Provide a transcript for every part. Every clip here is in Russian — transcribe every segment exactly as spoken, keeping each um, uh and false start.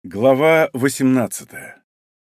Глава восемнадцатая.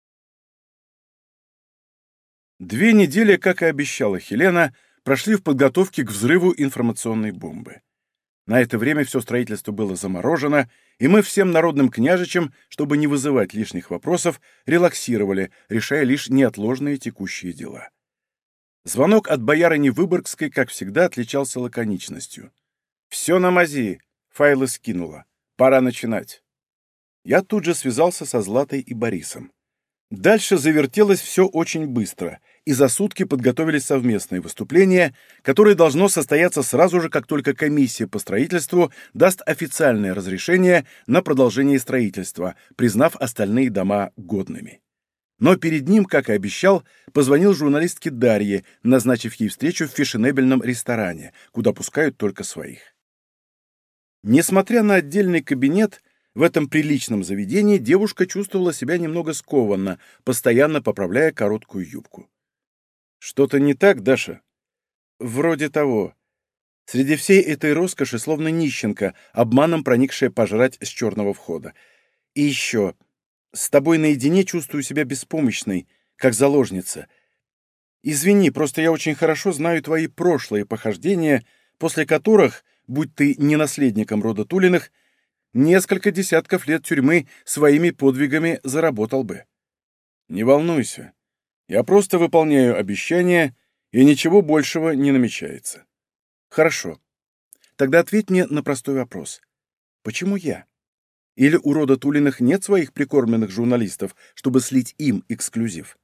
Две недели, как и обещала Хелена, прошли в подготовке к взрыву информационной бомбы. На это время все строительство было заморожено, и мы всем народным княжичам, чтобы не вызывать лишних вопросов, релаксировали, решая лишь неотложные текущие дела. Звонок от боярыни Выборгской, как всегда, отличался лаконичностью. «Все на мази, файлы скинула. Пора начинать». Я тут же связался со Златой и Борисом. Дальше завертелось все очень быстро, и за сутки подготовили совместное выступление, которое должно состояться сразу же, как только комиссия по строительству даст официальное разрешение на продолжение строительства, признав остальные дома годными. Но перед ним, как и обещал, позвонил журналистке Дарье, назначив ей встречу в фешенебельном ресторане, куда пускают только своих. Несмотря на отдельный кабинет, в этом приличном заведении девушка чувствовала себя немного скованно, постоянно поправляя короткую юбку. «Что-то не так, Даша?» «Вроде того. Среди всей этой роскоши словно нищенка, обманом проникшая пожрать с черного входа. И еще. С тобой наедине чувствую себя беспомощной, как заложница. Извини, просто я очень хорошо знаю твои прошлые похождения, после которых, будь ты не наследником рода Тулиных, несколько десятков лет тюрьмы своими подвигами заработал бы. Не волнуйся. Я просто выполняю обещания, и ничего большего не намечается. Хорошо. Тогда ответь мне на простой вопрос. Почему я? Или у рода Тулиных нет своих прикормленных журналистов, чтобы слить им эксклюзив?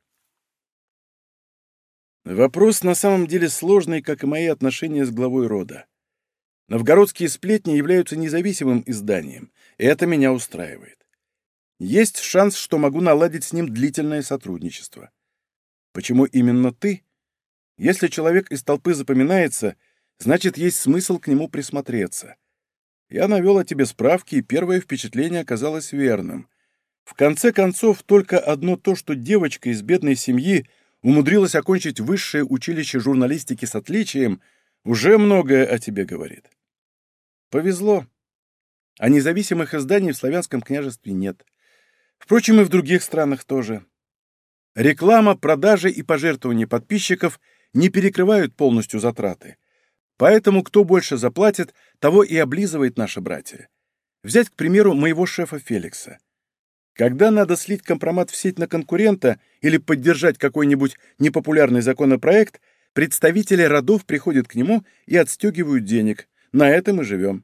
Вопрос на самом деле сложный, как и мои отношения с главой рода. Новгородские сплетни являются независимым изданием, и это меня устраивает. Есть шанс, что могу наладить с ним длительное сотрудничество. Почему именно ты? Если человек из толпы запоминается, значит, есть смысл к нему присмотреться. Я навел о тебе справки, и первое впечатление оказалось верным. В конце концов, только одно то, что девочка из бедной семьи умудрилась окончить высшее училище журналистики с отличием, уже многое о тебе говорит. Повезло. А независимых изданий в Славянском княжестве нет. Впрочем, и в других странах тоже. Реклама, продажи и пожертвования подписчиков не перекрывают полностью затраты. Поэтому кто больше заплатит, того и облизывает наше братья. Взять, к примеру, моего шефа Феликса. Когда надо слить компромат в сеть на конкурента или поддержать какой-нибудь непопулярный законопроект, представители родов приходят к нему и отстегивают денег. На этом и живем.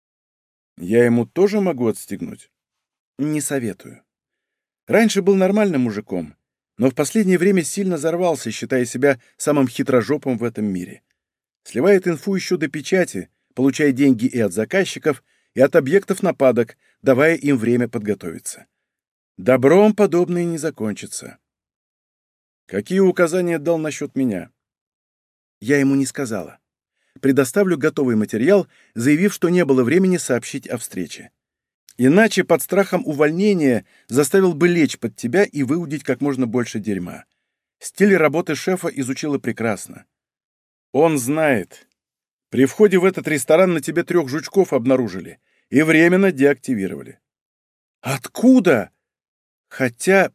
Я ему тоже могу отстегнуть? Не советую. Раньше был нормальным мужиком, но в последнее время сильно взорвался, считая себя самым хитрожопым в этом мире. Сливает инфу еще до печати, получая деньги и от заказчиков, и от объектов нападок, давая им время подготовиться. Добром подобное не закончится. Какие указания дал насчет меня? Я ему не сказала. Предоставлю готовый материал, заявив, что не было времени сообщить о встрече. Иначе под страхом увольнения заставил бы лечь под тебя и выудить как можно больше дерьма. Стиль работы шефа изучила прекрасно. Он знает. При входе в этот ресторан на тебе трех жучков обнаружили и временно деактивировали. Откуда? Хотя...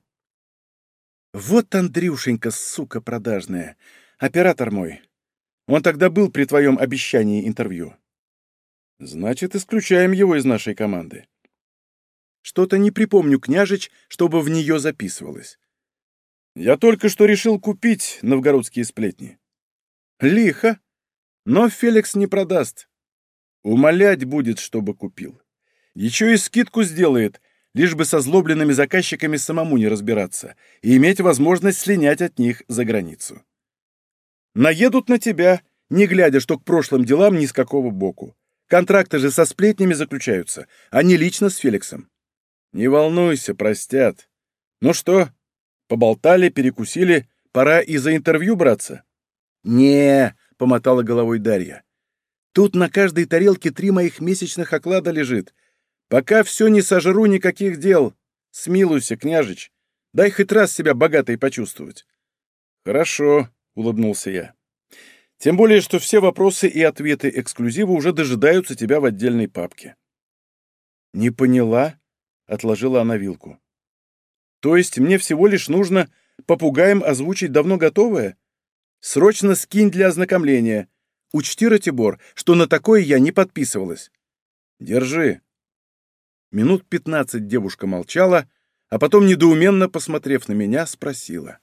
Вот Андрюшенька, сука продажная, оператор мой. Он тогда был при твоем обещании интервью. Значит, исключаем его из нашей команды. Что-то не припомню, княжич, чтобы в нее записывалось. Я только что решил купить новгородские сплетни. Лихо. Но Феликс не продаст. Умолять будет, чтобы купил. Еще и скидку сделает, лишь бы со злобленными заказчиками самому не разбираться и иметь возможность слинять от них за границу. Наедут на тебя, не глядя, что к прошлым делам ни с какого боку. Контракты же со сплетнями заключаются, а не лично с Феликсом. Не волнуйся, простят. Ну что, поболтали, перекусили, пора и за интервью браться? Не, помотала головой Дарья. Тут на каждой тарелке три моих месячных оклада лежит. Пока все не сожру, никаких дел. Смилуйся, княжич. Дай хоть раз себя богатой почувствовать. Хорошо. — улыбнулся я. «Тем более, что все вопросы и ответы эксклюзива уже дожидаются тебя в отдельной папке». «Не поняла?» — отложила она вилку. «То есть мне всего лишь нужно попугаем озвучить давно готовое? Срочно скинь для ознакомления. Учти, Ратибор, что на такое я не подписывалась. Держи». Минут пятнадцать девушка молчала, а потом, недоуменно посмотрев на меня, спросила.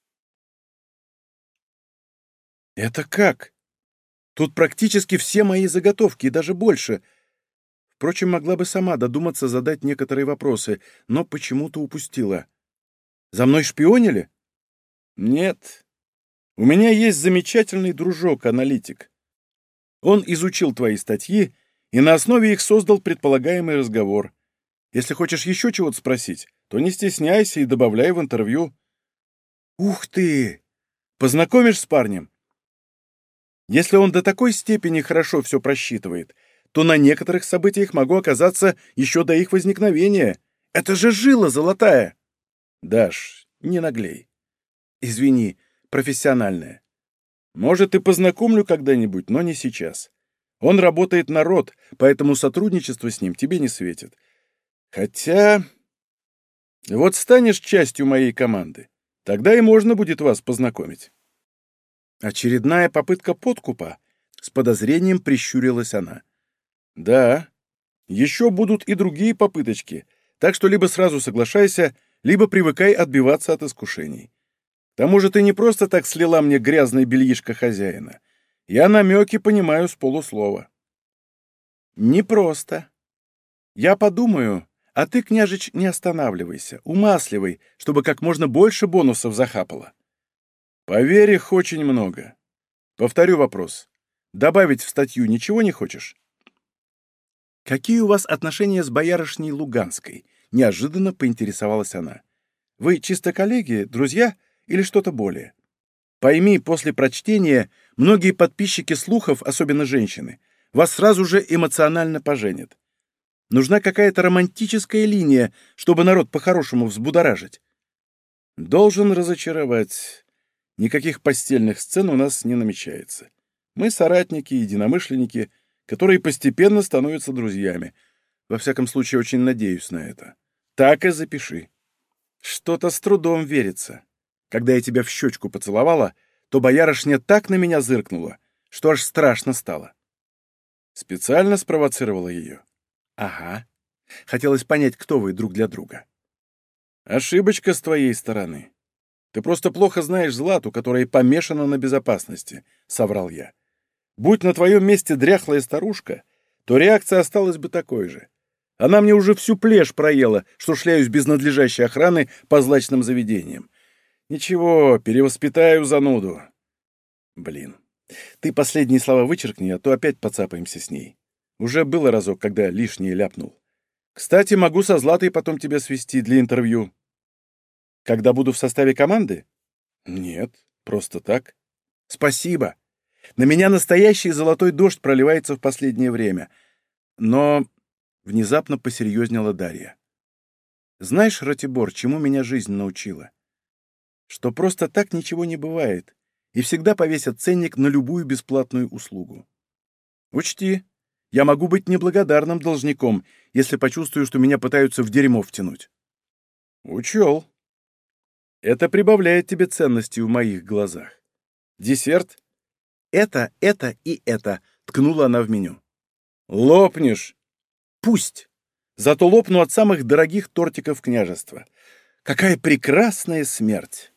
«Это как? Тут практически все мои заготовки, и даже больше. Впрочем, могла бы сама додуматься задать некоторые вопросы, но почему-то упустила. За мной шпионили? Нет. У меня есть замечательный дружок-аналитик. Он изучил твои статьи и на основе их создал предполагаемый разговор. Если хочешь еще чего-то спросить, то не стесняйся и добавляй в интервью. Ух ты! Познакомишь с парнем? Если он до такой степени хорошо все просчитывает, то на некоторых событиях могу оказаться еще до их возникновения. Это же жила золотая! Даш, не наглей. Извини, профессиональная. Может, и познакомлю когда-нибудь, но не сейчас. Он работает на род, поэтому сотрудничество с ним тебе не светит. Хотя... Вот станешь частью моей команды, тогда и можно будет вас познакомить. Очередная попытка подкупа? С подозрением прищурилась она. Да, еще будут и другие попыточки, так что либо сразу соглашайся, либо привыкай отбиваться от искушений. К тому же ты не просто так слила мне грязное бельишко хозяина. Я намеки понимаю с полуслова. Не просто. Я подумаю, а ты, княжич, не останавливайся, умасливай, чтобы как можно больше бонусов захапало. Поверь, их очень много. Повторю вопрос. Добавить в статью ничего не хочешь? Какие у вас отношения с боярышней Луганской? Неожиданно поинтересовалась она. Вы чисто коллеги, друзья или что-то более? Пойми, после прочтения многие подписчики слухов, особенно женщины, вас сразу же эмоционально поженят. Нужна какая-то романтическая линия, чтобы народ по-хорошему взбудоражить. Должен разочаровать. Никаких постельных сцен у нас не намечается. Мы соратники, единомышленники, которые постепенно становятся друзьями. Во всяком случае, очень надеюсь на это. Так и запиши. Что-то с трудом верится. Когда я тебя в щечку поцеловала, то боярышня так на меня зыркнула, что аж страшно стало. Специально спровоцировала ее? Ага. Хотелось понять, кто вы друг для друга. Ошибочка с твоей стороны. Ты просто плохо знаешь Злату, которая помешана на безопасности, — соврал я. Будь на твоем месте дряхлая старушка, то реакция осталась бы такой же. Она мне уже всю плешь проела, что шляюсь без надлежащей охраны по злачным заведениям. Ничего, перевоспитаю зануду. Блин, ты последние слова вычеркни, а то опять поцапаемся с ней. Уже было разок, когда лишнее ляпнул. Кстати, могу со Златой потом тебя свести для интервью. Когда буду в составе команды? Нет, просто так. Спасибо. На меня настоящий золотой дождь проливается в последнее время. Но внезапно посерьезнела Дарья. Знаешь, Ратибор, чему меня жизнь научила? Что просто так ничего не бывает, и всегда повесят ценник на любую бесплатную услугу. Учти, я могу быть неблагодарным должником, если почувствую, что меня пытаются в дерьмо втянуть. Учел. Это прибавляет тебе ценности в моих глазах. Десерт? Это, это и это, ткнула она в меню. Лопнешь. Пусть. Зато лопну от самых дорогих тортиков княжества. Какая прекрасная смерть.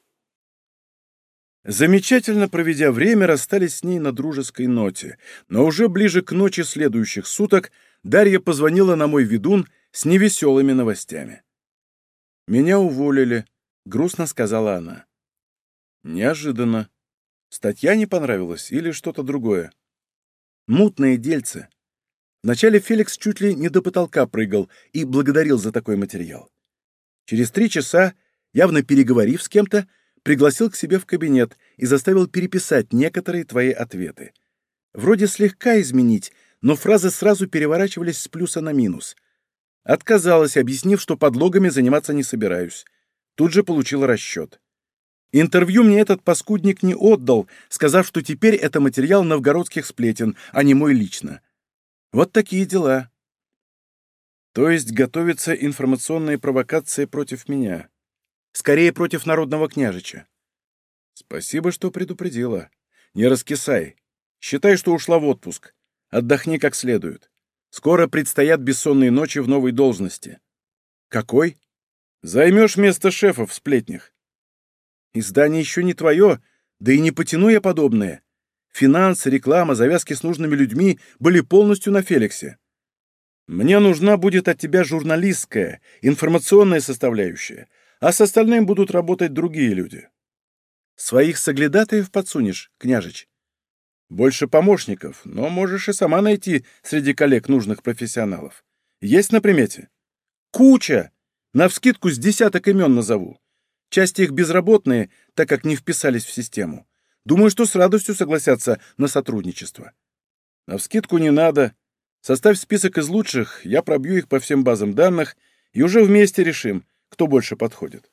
Замечательно проведя время, расстались с ней на дружеской ноте, но уже ближе к ночи следующих суток Дарья позвонила на мой ведун с невеселыми новостями. «Меня уволили», — грустно сказала она. «Неожиданно. Статья не понравилась или что-то другое?» «Мутные дельцы. Вначале Феликс чуть ли не до потолка прыгал и благодарил за такой материал. Через три часа, явно переговорив с кем-то, пригласил к себе в кабинет и заставил переписать некоторые твои ответы. Вроде слегка изменить, но фразы сразу переворачивались с плюса на минус. Отказалась, объяснив, что подлогами заниматься не собираюсь. Тут же получила расчет. Интервью мне этот паскудник не отдал, сказав, что теперь это материал новгородских сплетен, а не мой лично. Вот такие дела. То есть готовится информационная провокация против меня. Скорее, против народного княжича. Спасибо, что предупредила. Не раскисай. Считай, что ушла в отпуск. Отдохни как следует. Скоро предстоят бессонные ночи в новой должности. Какой? Займешь место шефа в сплетнях. Издание еще не твое, да и не потяну я подобное. Финансы, реклама, завязки с нужными людьми были полностью на Феликсе. Мне нужна будет от тебя журналистская, информационная составляющая, а с остальным будут работать другие люди. Своих соглядатаев подсунешь, княжич? Больше помощников, но можешь и сама найти среди коллег нужных профессионалов. Есть на примете? Куча! Навскидку с десяток имен назову. Часть их безработные, так как не вписались в систему. Думаю, что с радостью согласятся на сотрудничество. Навскидку не надо. Составь список из лучших, я пробью их по всем базам данных, и уже вместе решим, кто больше подходит.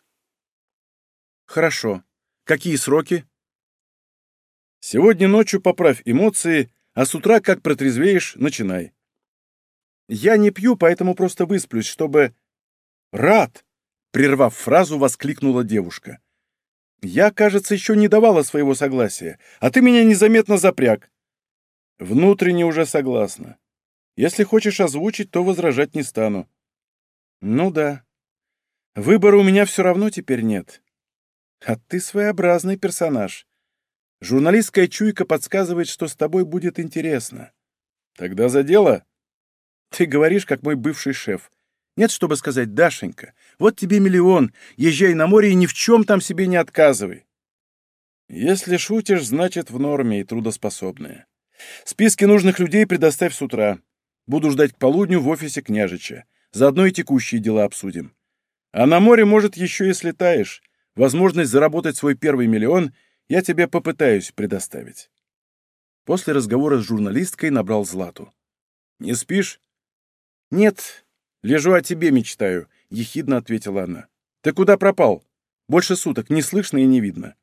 Хорошо. Какие сроки? Сегодня ночью поправь эмоции, а с утра, как протрезвеешь, начинай. Я не пью, поэтому просто высплюсь, чтобы... Рад! Прервав фразу, воскликнула девушка. Я, кажется, еще не давала своего согласия, а ты меня незаметно запряг. Внутренне уже согласна. Если хочешь озвучить, то возражать не стану. Ну да. Выбора у меня все равно теперь нет. А ты своеобразный персонаж. Журналистская чуйка подсказывает, что с тобой будет интересно. Тогда за дело. Ты говоришь, как мой бывший шеф. Нет, чтобы сказать, Дашенька, вот тебе миллион, езжай на море и ни в чем там себе не отказывай. Если шутишь, значит в норме и трудоспособная. Списки нужных людей предоставь с утра. Буду ждать к полудню в офисе княжича. Заодно и текущие дела обсудим. А на море, может, еще и слетаешь. Возможность заработать свой первый миллион я тебе попытаюсь предоставить. После разговора с журналисткой набрал Злату. «Не спишь?» «Нет, лежу о тебе мечтаю», — ехидно ответила она. «Ты куда пропал? Больше суток, не слышно и не видно».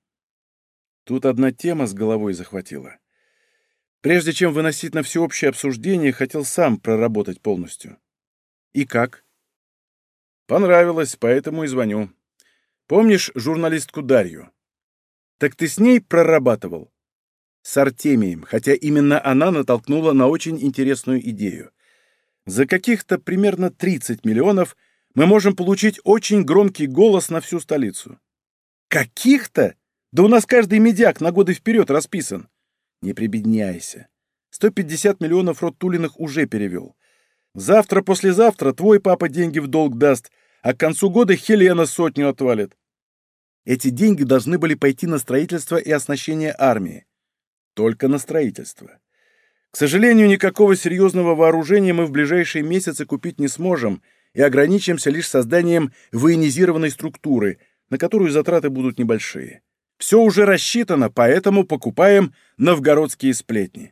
Тут одна тема с головой захватила. Прежде чем выносить на всеобщее обсуждение, хотел сам проработать полностью. И как? Понравилось, поэтому и звоню. Помнишь журналистку Дарью? Так ты с ней прорабатывал? С Артемием, хотя именно она натолкнула на очень интересную идею. За каких-то примерно тридцать миллионов мы можем получить очень громкий голос на всю столицу. Каких-то? Да у нас каждый медиак на годы вперед расписан. Не прибедняйся. сто пятьдесят миллионов род Тулиных уже перевел. Завтра-послезавтра твой папа деньги в долг даст, а к концу года Хелена сотню отвалит. Эти деньги должны были пойти на строительство и оснащение армии. Только на строительство. К сожалению, никакого серьезного вооружения мы в ближайшие месяцы купить не сможем и ограничимся лишь созданием военизированной структуры, на которую затраты будут небольшие. Все уже рассчитано, поэтому покупаем новгородские сплетни.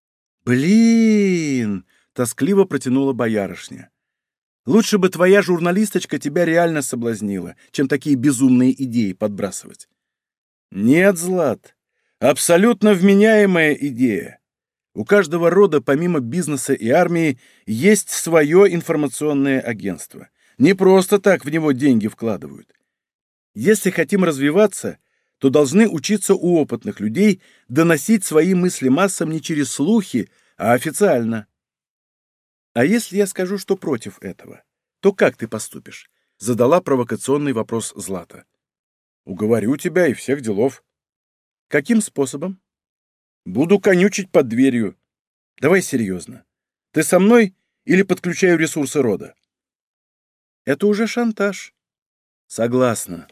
«Блин!» — тоскливо протянула боярышня. «Лучше бы твоя журналисточка тебя реально соблазнила, чем такие безумные идеи подбрасывать». «Нет, Злат, абсолютно вменяемая идея. У каждого рода, помимо бизнеса и армии, есть свое информационное агентство. Не просто так в него деньги вкладывают. Если хотим развиваться, то должны учиться у опытных людей доносить свои мысли массам не через слухи, а официально. А если я скажу, что против этого, то как ты поступишь? Задала провокационный вопрос Злата. Уговорю тебя и всех делов. Каким способом? Буду конючить под дверью. Давай серьезно. Ты со мной или подключаю ресурсы рода? Это уже шантаж. Согласна.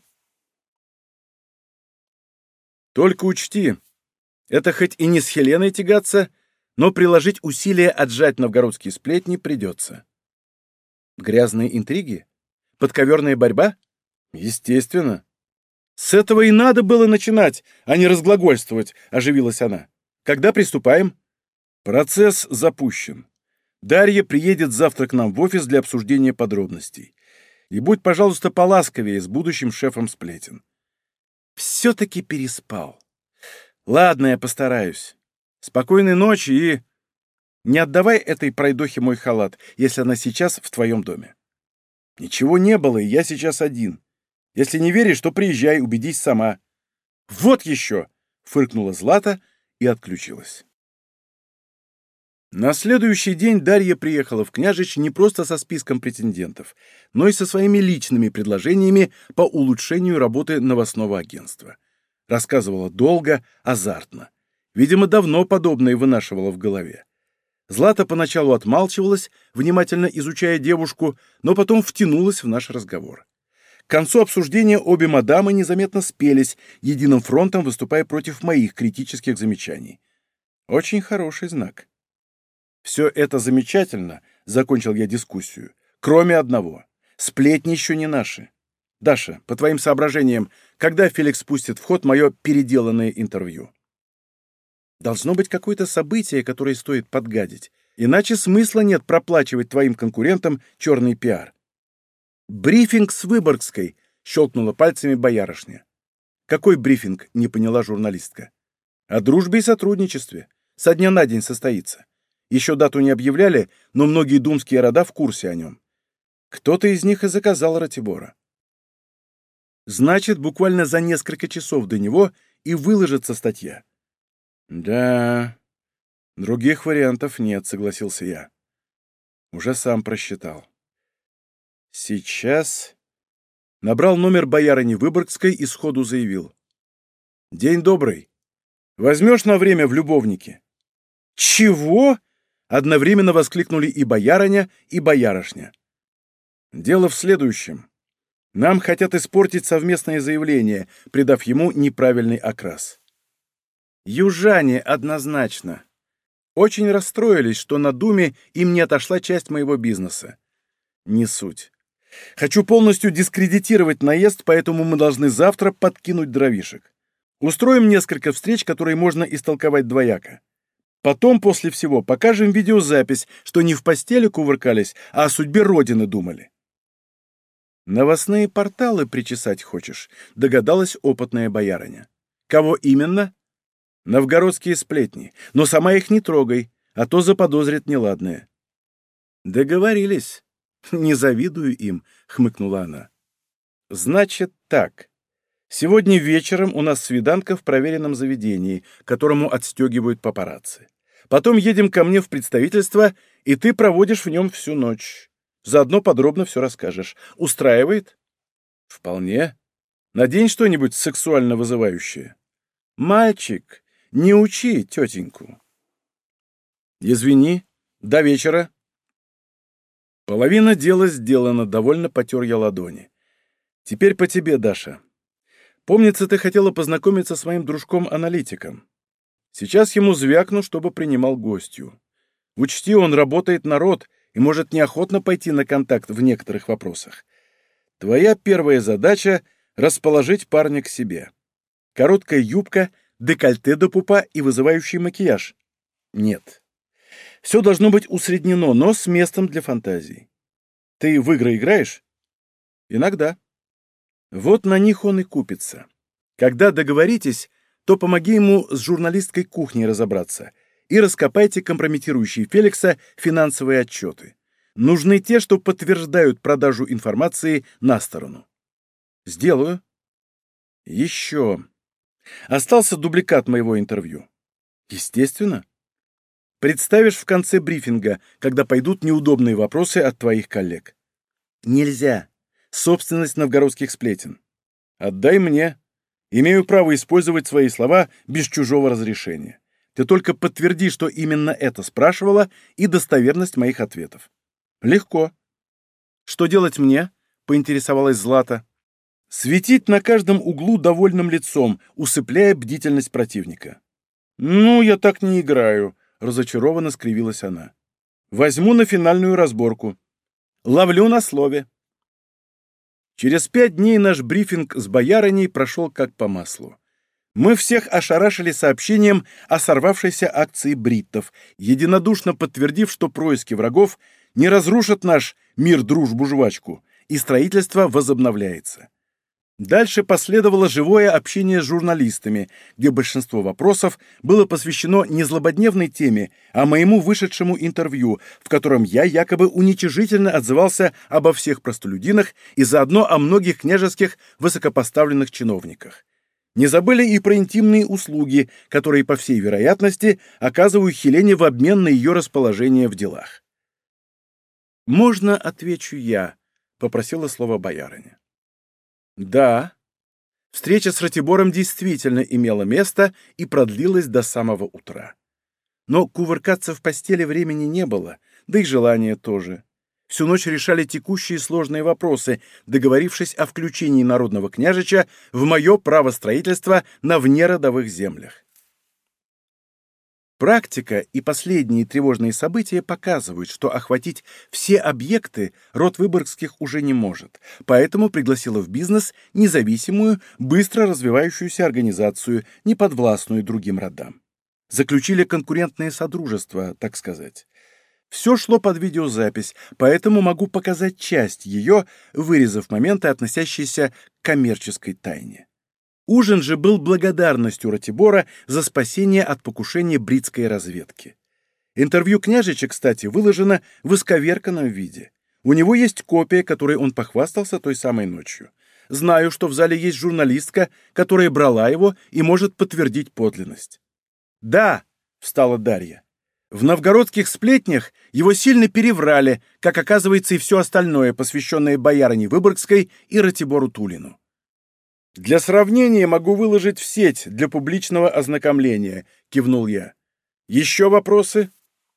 Только учти, это хоть и не с Хеленой тягаться, но приложить усилия отжать новгородские сплетни придется. Грязные интриги? Подковерная борьба? Естественно. С этого и надо было начинать, а не разглагольствовать, оживилась она. Когда приступаем? Процесс запущен. Дарья приедет завтра к нам в офис для обсуждения подробностей. И будь, пожалуйста, поласковее с будущим шефом сплетен. Все-таки переспал. Ладно, я постараюсь. Спокойной ночи и... Не отдавай этой пройдохе мой халат, если она сейчас в твоем доме. Ничего не было, и я сейчас один. Если не веришь, то приезжай, убедись сама. Вот еще! Фыркнула Злата и отключилась. На следующий день Дарья приехала в Княжич не просто со списком претендентов, но и со своими личными предложениями по улучшению работы новостного агентства. Рассказывала долго, азартно. Видимо, давно подобное вынашивала в голове. Злата поначалу отмалчивалась, внимательно изучая девушку, но потом втянулась в наш разговор. К концу обсуждения обе мадамы незаметно спелись, единым фронтом выступая против моих критических замечаний. Очень хороший знак. «Все это замечательно», — закончил я дискуссию, — «кроме одного. Сплетни еще не наши. Даша, по твоим соображениям, когда Феликс пустит в ход мое переделанное интервью?» «Должно быть какое-то событие, которое стоит подгадить. Иначе смысла нет проплачивать твоим конкурентам черный пиар». «Брифинг с Выборгской», — щелкнула пальцами боярышня. «Какой брифинг?» — не поняла журналистка. «О дружбе и сотрудничестве. Со дня на день состоится. Еще дату не объявляли, но многие думские рода в курсе о нем. Кто-то из них и заказал Ратибора. Значит, буквально за несколько часов до него и выложится статья». «Да, других вариантов нет», — согласился я. Уже сам просчитал. Сейчас... Набрал номер боярыни Выборгской и сходу заявил. «День добрый. Возьмешь на время в любовнике?» «Чего?» — одновременно воскликнули и боярыня, и боярышня. «Дело в следующем. Нам хотят испортить совместное заявление, придав ему неправильный окрас». Южане однозначно. Очень расстроились, что на Думе им не отошла часть моего бизнеса. Не суть. Хочу полностью дискредитировать наезд, поэтому мы должны завтра подкинуть дровишек. Устроим несколько встреч, которые можно истолковать двояко. Потом, после всего, покажем видеозапись, что не в постели кувыркались, а о судьбе Родины думали. «Новостные порталы причесать хочешь?» — догадалась опытная боярыня. «Кого именно?» «Новгородские сплетни. Но сама их не трогай, а то заподозрят неладное». «Договорились. Не завидую им», — хмыкнула она. «Значит так. Сегодня вечером у нас свиданка в проверенном заведении, которому отстегивают папарацци. Потом едем ко мне в представительство, и ты проводишь в нем всю ночь. Заодно подробно все расскажешь. Устраивает?» «Вполне. Надень что-нибудь сексуально вызывающее». «Мальчик, не учи тетеньку». «Извини. До вечера». Половина дела сделана, довольно потер я ладони. «Теперь по тебе, Даша. Помнится, ты хотела познакомиться с моим дружком-аналитиком. Сейчас ему звякну, чтобы принимал гостью. Учти, он работает на род и может неохотно пойти на контакт в некоторых вопросах. Твоя первая задача — расположить парня к себе. Короткая юбка, декольте до пупа и вызывающий макияж. Нет. Все должно быть усреднено, но с местом для фантазий. Ты в игры играешь? Иногда. Вот на них он и купится. Когда договоритесь, то помоги ему с журналисткой кухни разобраться и раскопайте компрометирующие Феликса финансовые отчеты. Нужны те, что подтверждают продажу информации на сторону. Сделаю. Еще. Остался дубликат моего интервью. Естественно. Представишь в конце брифинга, когда пойдут неудобные вопросы от твоих коллег. Нельзя. Собственность новгородских сплетен. Отдай мне. Имею право использовать свои слова без чужого разрешения. Ты только подтверди, что именно это спрашивала, и достоверность моих ответов. Легко. Что делать мне? Поинтересовалась Злата. Светить на каждом углу довольным лицом, усыпляя бдительность противника. Ну, я так не играю. Разочарованно скривилась она. «Возьму на финальную разборку. Ловлю на слове». Через пять дней наш брифинг с боярыней прошел как по маслу. Мы всех ошарашили сообщением о сорвавшейся акции бриттов, единодушно подтвердив, что происки врагов не разрушат наш мир-дружбу-жвачку, и строительство возобновляется. Дальше последовало живое общение с журналистами, где большинство вопросов было посвящено не злободневной теме, а моему вышедшему интервью, в котором я якобы уничижительно отзывался обо всех простолюдинах и заодно о многих княжеских высокопоставленных чиновниках. Не забыли и про интимные услуги, которые, по всей вероятности, оказываю Хелене в обмен на ее расположение в делах. «Можно, отвечу я», — попросила слово боярыня. Да, встреча с Ратибором действительно имела место и продлилась до самого утра. Но кувыркаться в постели времени не было, да и желания тоже. Всю ночь решали текущие сложные вопросы, договорившись о включении народного княжича в мое право строительства на внеродовых землях. Практика и последние тревожные события показывают, что охватить все объекты род Выборгских уже не может, поэтому пригласила в бизнес независимую, быстро развивающуюся организацию, не подвластную другим родам. Заключили конкурентное содружество, так сказать. Все шло под видеозапись, поэтому могу показать часть ее, вырезав моменты, относящиеся к коммерческой тайне. Ужин же был благодарностью Ратибора за спасение от покушения бритской разведки. Интервью княжича, кстати, выложено в исковерканном виде. У него есть копия, которой он похвастался той самой ночью. Знаю, что в зале есть журналистка, которая брала его и может подтвердить подлинность. «Да», — встала Дарья, — «в новгородских сплетнях его сильно переврали, как оказывается и все остальное, посвященное боярине Выборгской и Ратибору Тулину. «Для сравнения могу выложить в сеть для публичного ознакомления», — кивнул я. «Еще вопросы?»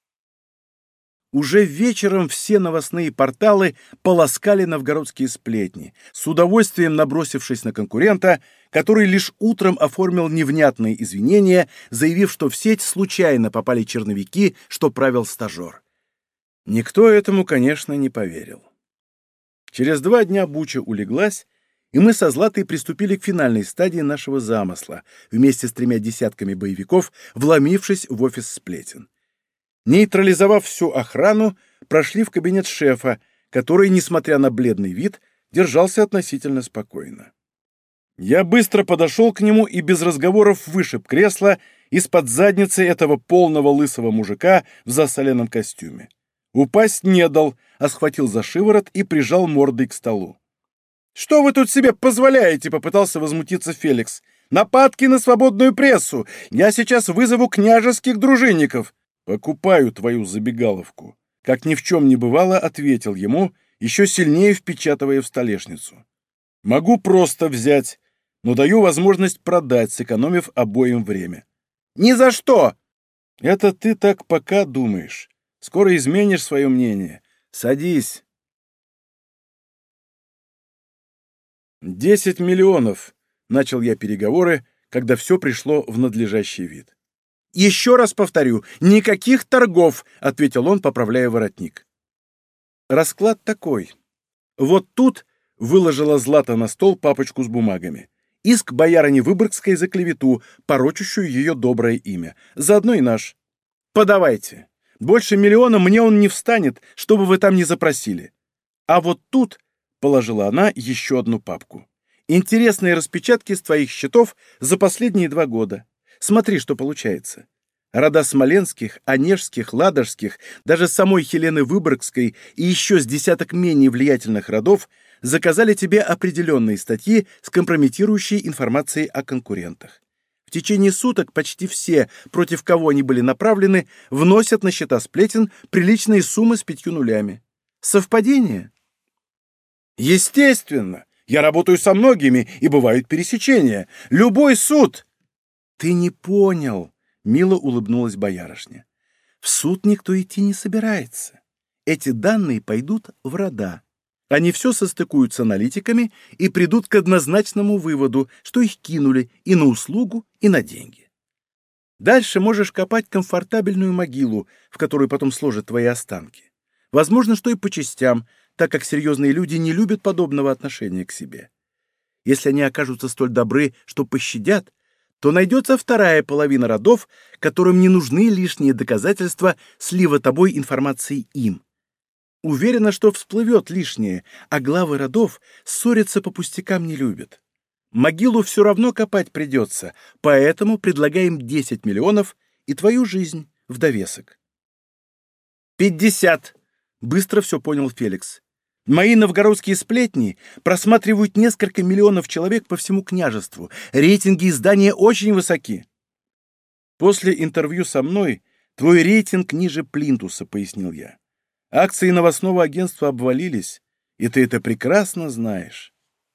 Уже вечером все новостные порталы полоскали новгородские сплетни, с удовольствием набросившись на конкурента, который лишь утром оформил невнятные извинения, заявив, что в сеть случайно попали черновики, что правил стажер. Никто этому, конечно, не поверил. Через два дня буча улеглась, и мы со Златой приступили к финальной стадии нашего замысла, вместе с тремя десятками боевиков, вломившись в офис сплетен. Нейтрализовав всю охрану, прошли в кабинет шефа, который, несмотря на бледный вид, держался относительно спокойно. Я быстро подошел к нему и без разговоров вышиб кресло из-под задницы этого полного лысого мужика в засаленном костюме. Упасть не дал, а схватил за шиворот и прижал мордой к столу. «Что вы тут себе позволяете?» — попытался возмутиться Феликс. «Нападки на свободную прессу! Я сейчас вызову княжеских дружинников!» «Покупаю твою забегаловку!» Как ни в чем не бывало, ответил ему, еще сильнее впечатывая в столешницу. «Могу просто взять, но даю возможность продать, сэкономив обоим время». «Ни за что!» «Это ты так пока думаешь. Скоро изменишь свое мнение. Садись». «Десять миллионов», — начал я переговоры, когда все пришло в надлежащий вид. «Еще раз повторю, никаких торгов», — ответил он, поправляя воротник. Расклад такой. Вот тут выложила Злата на стол папочку с бумагами. Иск боярыни Выборгской за клевету, порочащую ее доброе имя. Заодно и наш. Подавайте. Больше миллиона мне он не встанет, чтобы вы там не запросили. А вот тут... Положила она еще одну папку. «Интересные распечатки с твоих счетов за последние два года. Смотри, что получается. Рода Смоленских, Онежских, Ладожских, даже самой Хелены Выборгской и еще с десяток менее влиятельных родов заказали тебе определенные статьи с компрометирующей информацией о конкурентах. В течение суток почти все, против кого они были направлены, вносят на счета сплетен приличные суммы с пятью нулями. Совпадение?» «Естественно! Я работаю со многими, и бывают пересечения. Любой суд...» «Ты не понял», — мило улыбнулась боярышня. «В суд никто идти не собирается. Эти данные пойдут в рода. Они все состыкуют с аналитиками и придут к однозначному выводу, что их кинули и на услугу, и на деньги. Дальше можешь копать комфортабельную могилу, в которую потом сложат твои останки. Возможно, что и по частям, так как серьезные люди не любят подобного отношения к себе. Если они окажутся столь добры, что пощадят, то найдется вторая половина родов, которым не нужны лишние доказательства слива тобой информации им. Уверена, что всплывет лишнее, а главы родов ссориться по пустякам не любят. Могилу все равно копать придется, поэтому предлагаем десять миллионов и твою жизнь в довесок. «Пятьдесят!» — быстро все понял Феликс. «Мои новгородские сплетни просматривают несколько миллионов человек по всему княжеству. Рейтинги издания очень высоки». «После интервью со мной твой рейтинг ниже плинтуса», — пояснил я. «Акции новостного агентства обвалились, и ты это прекрасно знаешь».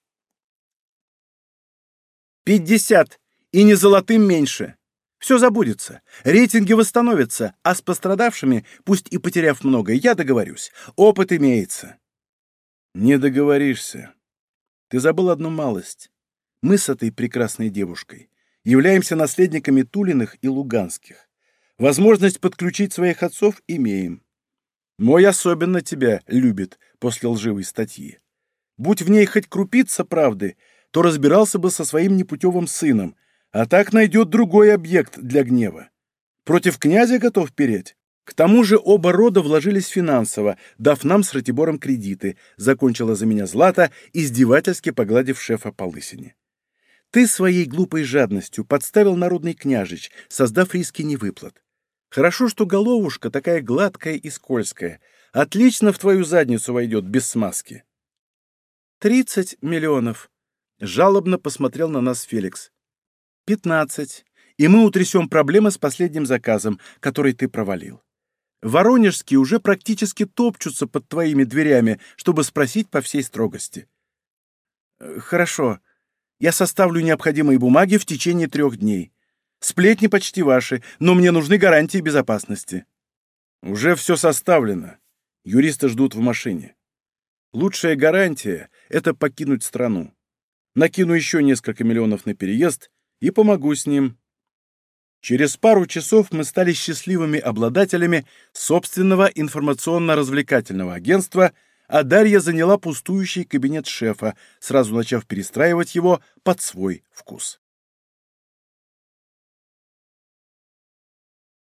«Пятьдесят! И не золотым меньше! Все забудется, рейтинги восстановятся, а с пострадавшими, пусть и потеряв много, я договорюсь. Опыт имеется». «Не договоришься. Ты забыл одну малость. Мы с этой прекрасной девушкой являемся наследниками Тулиных и Луганских. Возможность подключить своих отцов имеем. Мой особенно тебя любит после лживой статьи. Будь в ней хоть крупица правды, то разбирался бы со своим непутевым сыном, а так найдет другой объект для гнева. Против князя готов переть. К тому же оба рода вложились финансово, дав нам с Ратибором кредиты, закончила за меня Злата, издевательски погладив шефа по лысине. Ты своей глупой жадностью подставил народный княжич, создав риски невыплат. Хорошо, что головушка такая гладкая и скользкая. Отлично в твою задницу войдет без смазки. Тридцать миллионов. Жалобно посмотрел на нас Феликс. Пятнадцать. И мы утрясем проблемы с последним заказом, который ты провалил. Воронежские уже практически топчутся под твоими дверями, чтобы спросить по всей строгости. Хорошо. Я составлю необходимые бумаги в течение трех дней. Сплетни почти ваши, но мне нужны гарантии безопасности. Уже все составлено. Юристы ждут в машине. Лучшая гарантия — это покинуть страну. Накину еще несколько миллионов на переезд и помогу с ним. Через пару часов мы стали счастливыми обладателями собственного информационно-развлекательного агентства, а Дарья заняла пустующий кабинет шефа, сразу начав перестраивать его под свой вкус.